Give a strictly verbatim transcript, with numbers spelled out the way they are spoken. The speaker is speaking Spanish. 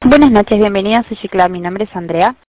Buenas noches, bienvenidos a G-Club. Mi nombre es Andrea.